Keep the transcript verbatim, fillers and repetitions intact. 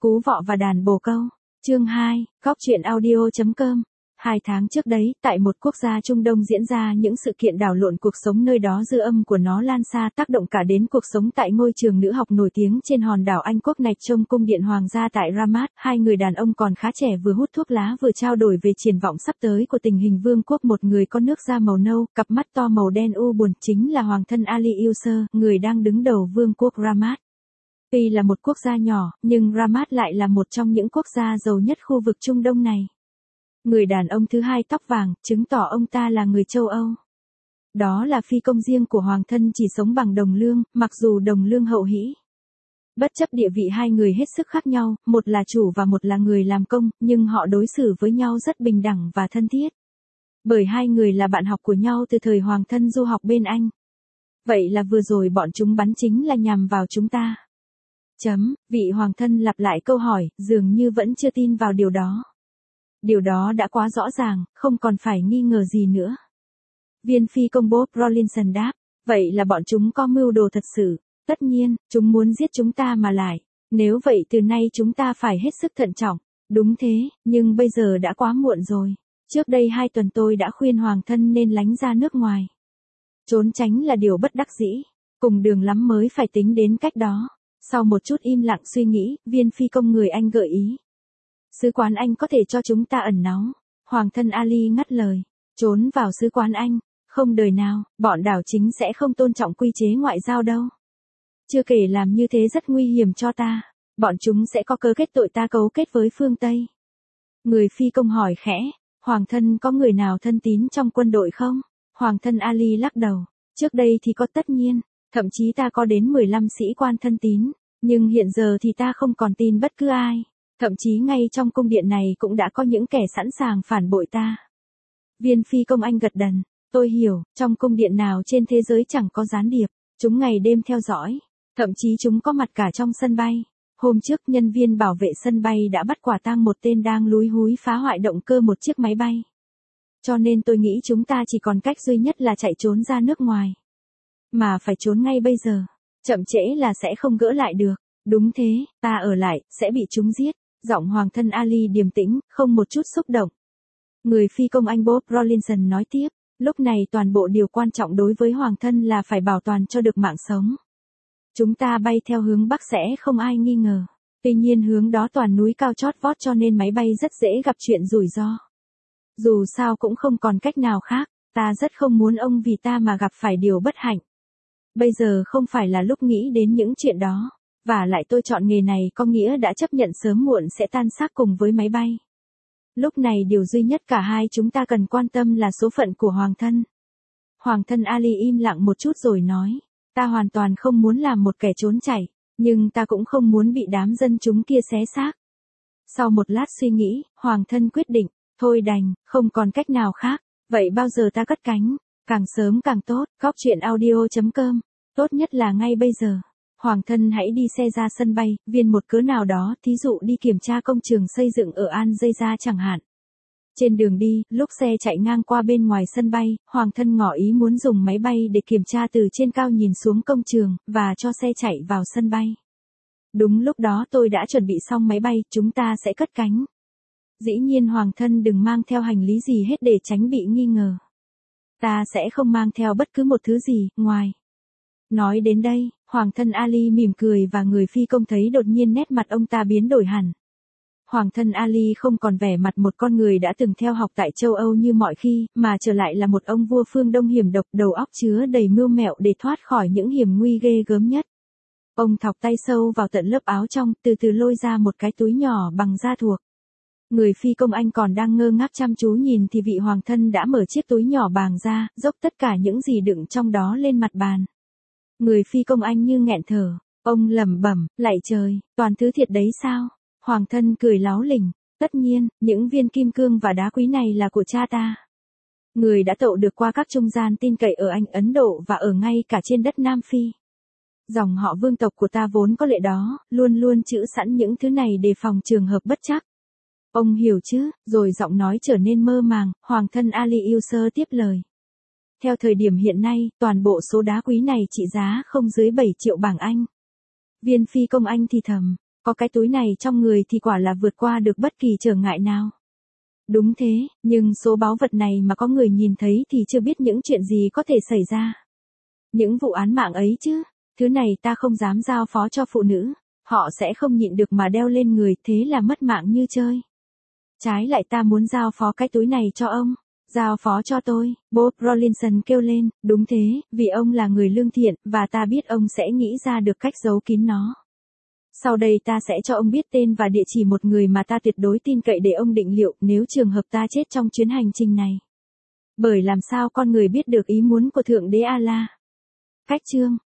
Cú vọ và đàn bồ câu. Chương hai, góc truyện audio chấm com. Hai tháng trước đấy, tại một quốc gia Trung Đông diễn ra những sự kiện đảo lộn cuộc sống nơi đó, dư âm của nó lan xa tác động cả đến cuộc sống tại ngôi trường nữ học nổi tiếng trên hòn đảo Anh Quốc này. Trong cung điện hoàng gia tại Ramat, hai người đàn ông còn khá trẻ vừa hút thuốc lá vừa trao đổi về triển vọng sắp tới của tình hình vương quốc. Một người có nước da màu nâu, cặp mắt to màu đen u buồn, chính là hoàng thân Ali User, người đang đứng đầu vương quốc Ramat. Tuy là một quốc gia nhỏ, nhưng Ramat lại là một trong những quốc gia giàu nhất khu vực Trung Đông này. Người đàn ông thứ hai tóc vàng, chứng tỏ ông ta là người châu Âu. Đó là phi công riêng của hoàng thân, chỉ sống bằng đồng lương, mặc dù đồng lương hậu hĩ. Bất chấp địa vị hai người hết sức khác nhau, một là chủ và một là người làm công, nhưng họ đối xử với nhau rất bình đẳng và thân thiết. Bởi hai người là bạn học của nhau từ thời hoàng thân du học bên Anh. Vậy là vừa rồi bọn chúng bắn chính là nhằm vào chúng ta. Chấm, vị hoàng thân lặp lại câu hỏi, dường như vẫn chưa tin vào điều đó. Điều đó đã quá rõ ràng, không còn phải nghi ngờ gì nữa. Viên phi công Bob Rawlinson đáp, vậy là bọn chúng có mưu đồ thật sự. Tất nhiên, chúng muốn giết chúng ta mà lại. Nếu vậy từ nay chúng ta phải hết sức thận trọng. Đúng thế, nhưng bây giờ đã quá muộn rồi. Trước đây hai tuần tôi đã khuyên hoàng thân nên lánh ra nước ngoài. Trốn tránh là điều bất đắc dĩ. Cùng đường lắm mới phải tính đến cách đó. Sau một chút im lặng suy nghĩ, viên phi công người Anh gợi ý. Sứ quán Anh có thể cho chúng ta ẩn náu. Hoàng thân Ali ngắt lời. Trốn vào sứ quán Anh. Không đời nào, bọn đảo chính sẽ không tôn trọng quy chế ngoại giao đâu. Chưa kể làm như thế rất nguy hiểm cho ta. Bọn chúng sẽ có cớ kết tội ta cấu kết với phương Tây. Người phi công hỏi khẽ. Hoàng thân có người nào thân tín trong quân đội không? Hoàng thân Ali lắc đầu. Trước đây thì có, tất nhiên. Thậm chí ta có đến mười lăm sĩ quan thân tín. Nhưng hiện giờ thì ta không còn tin bất cứ ai. Thậm chí ngay trong cung điện này cũng đã có những kẻ sẵn sàng phản bội ta. Viên phi công Anh gật đần. Tôi hiểu, trong cung điện nào trên thế giới chẳng có gián điệp. Chúng ngày đêm theo dõi. Thậm chí chúng có mặt cả trong sân bay. Hôm trước nhân viên bảo vệ sân bay đã bắt quả tang một tên đang lúi húi phá hoại động cơ một chiếc máy bay. Cho nên tôi nghĩ chúng ta chỉ còn cách duy nhất là chạy trốn ra nước ngoài. Mà phải trốn ngay bây giờ. Chậm trễ là sẽ không gỡ lại được. Đúng thế, ta ở lại, sẽ bị chúng giết. Giọng hoàng thân Ali điềm tĩnh, không một chút xúc động. Người phi công Anh Bob Rawlinson nói tiếp. Lúc này toàn bộ điều quan trọng đối với hoàng thân là phải bảo toàn cho được mạng sống. Chúng ta bay theo hướng Bắc sẽ không ai nghi ngờ. Tuy nhiên hướng đó toàn núi cao chót vót cho nên máy bay rất dễ gặp chuyện rủi ro. Dù sao cũng không còn cách nào khác, ta rất không muốn ông vì ta mà gặp phải điều bất hạnh. Bây giờ không phải là lúc nghĩ đến những chuyện đó. Và lại tôi chọn nghề này có nghĩa đã chấp nhận sớm muộn sẽ tan xác cùng với máy bay. Lúc này điều duy nhất cả hai chúng ta cần quan tâm là số phận của hoàng thân. Hoàng thân Ali im lặng một chút rồi nói. Ta hoàn toàn không muốn làm một kẻ trốn chạy, nhưng ta cũng không muốn bị đám dân chúng kia xé xác. Sau một lát suy nghĩ, hoàng thân quyết định, thôi đành, không còn cách nào khác, vậy bao giờ ta cất cánh, càng sớm càng tốt. Góc truyện audio chấm com, tốt nhất là ngay bây giờ. Hoàng thân hãy đi xe ra sân bay, viên một cớ nào đó, thí dụ đi kiểm tra công trường xây dựng ở Al-Jazeera chẳng hạn. Trên đường đi, lúc xe chạy ngang qua bên ngoài sân bay, hoàng thân ngỏ ý muốn dùng máy bay để kiểm tra từ trên cao nhìn xuống công trường, và cho xe chạy vào sân bay. Đúng lúc đó tôi đã chuẩn bị xong máy bay, chúng ta sẽ cất cánh. Dĩ nhiên hoàng thân đừng mang theo hành lý gì hết để tránh bị nghi ngờ. Ta sẽ không mang theo bất cứ một thứ gì, ngoài. Nói đến đây, hoàng thân Ali mỉm cười và người phi công thấy đột nhiên nét mặt ông ta biến đổi hẳn. Hoàng thân Ali không còn vẻ mặt một con người đã từng theo học tại châu Âu như mọi khi, mà trở lại là một ông vua phương Đông hiểm độc, đầu óc chứa đầy mưu mẹo để thoát khỏi những hiểm nguy ghê gớm nhất. Ông thọc tay sâu vào tận lớp áo trong, từ từ lôi ra một cái túi nhỏ bằng da thuộc. Người phi công Anh còn đang ngơ ngác chăm chú nhìn thì vị hoàng thân đã mở chiếc túi nhỏ bằng da, dốc tất cả những gì đựng trong đó lên mặt bàn. Người phi công Anh như nghẹn thở, ông lẩm bẩm, lạy trời, toàn thứ thiệt đấy sao? Hoàng thân cười láo lỉnh, tất nhiên, những viên kim cương và đá quý này là của cha ta. Người đã tậu được qua các trung gian tin cậy ở Anh, Ấn Độ và ở ngay cả trên đất Nam Phi. Dòng họ vương tộc của ta vốn có lệ đó, luôn luôn trữ sẵn những thứ này đề phòng trường hợp bất trắc. Ông hiểu chứ, rồi giọng nói trở nên mơ màng, hoàng thân Ali User tiếp lời. Theo thời điểm hiện nay, toàn bộ số đá quý này trị giá không dưới bảy triệu bảng Anh. Viên phi công Anh thì thầm. Có cái túi này trong người thì quả là vượt qua được bất kỳ trở ngại nào. Đúng thế, nhưng số báu vật này mà có người nhìn thấy thì chưa biết những chuyện gì có thể xảy ra. Những vụ án mạng ấy chứ, thứ này ta không dám giao phó cho phụ nữ, họ sẽ không nhịn được mà đeo lên người, thế là mất mạng như chơi. Trái lại ta muốn giao phó cái túi này cho ông. Giao phó cho tôi, Bob Rollinson kêu lên, đúng thế, vì ông là người lương thiện, và ta biết ông sẽ nghĩ ra được cách giấu kín nó. Sau đây ta sẽ cho ông biết tên và địa chỉ một người mà ta tuyệt đối tin cậy để ông định liệu nếu trường hợp ta chết trong chuyến hành trình này. Bởi làm sao con người biết được ý muốn của Thượng Đế Allah? Cách chương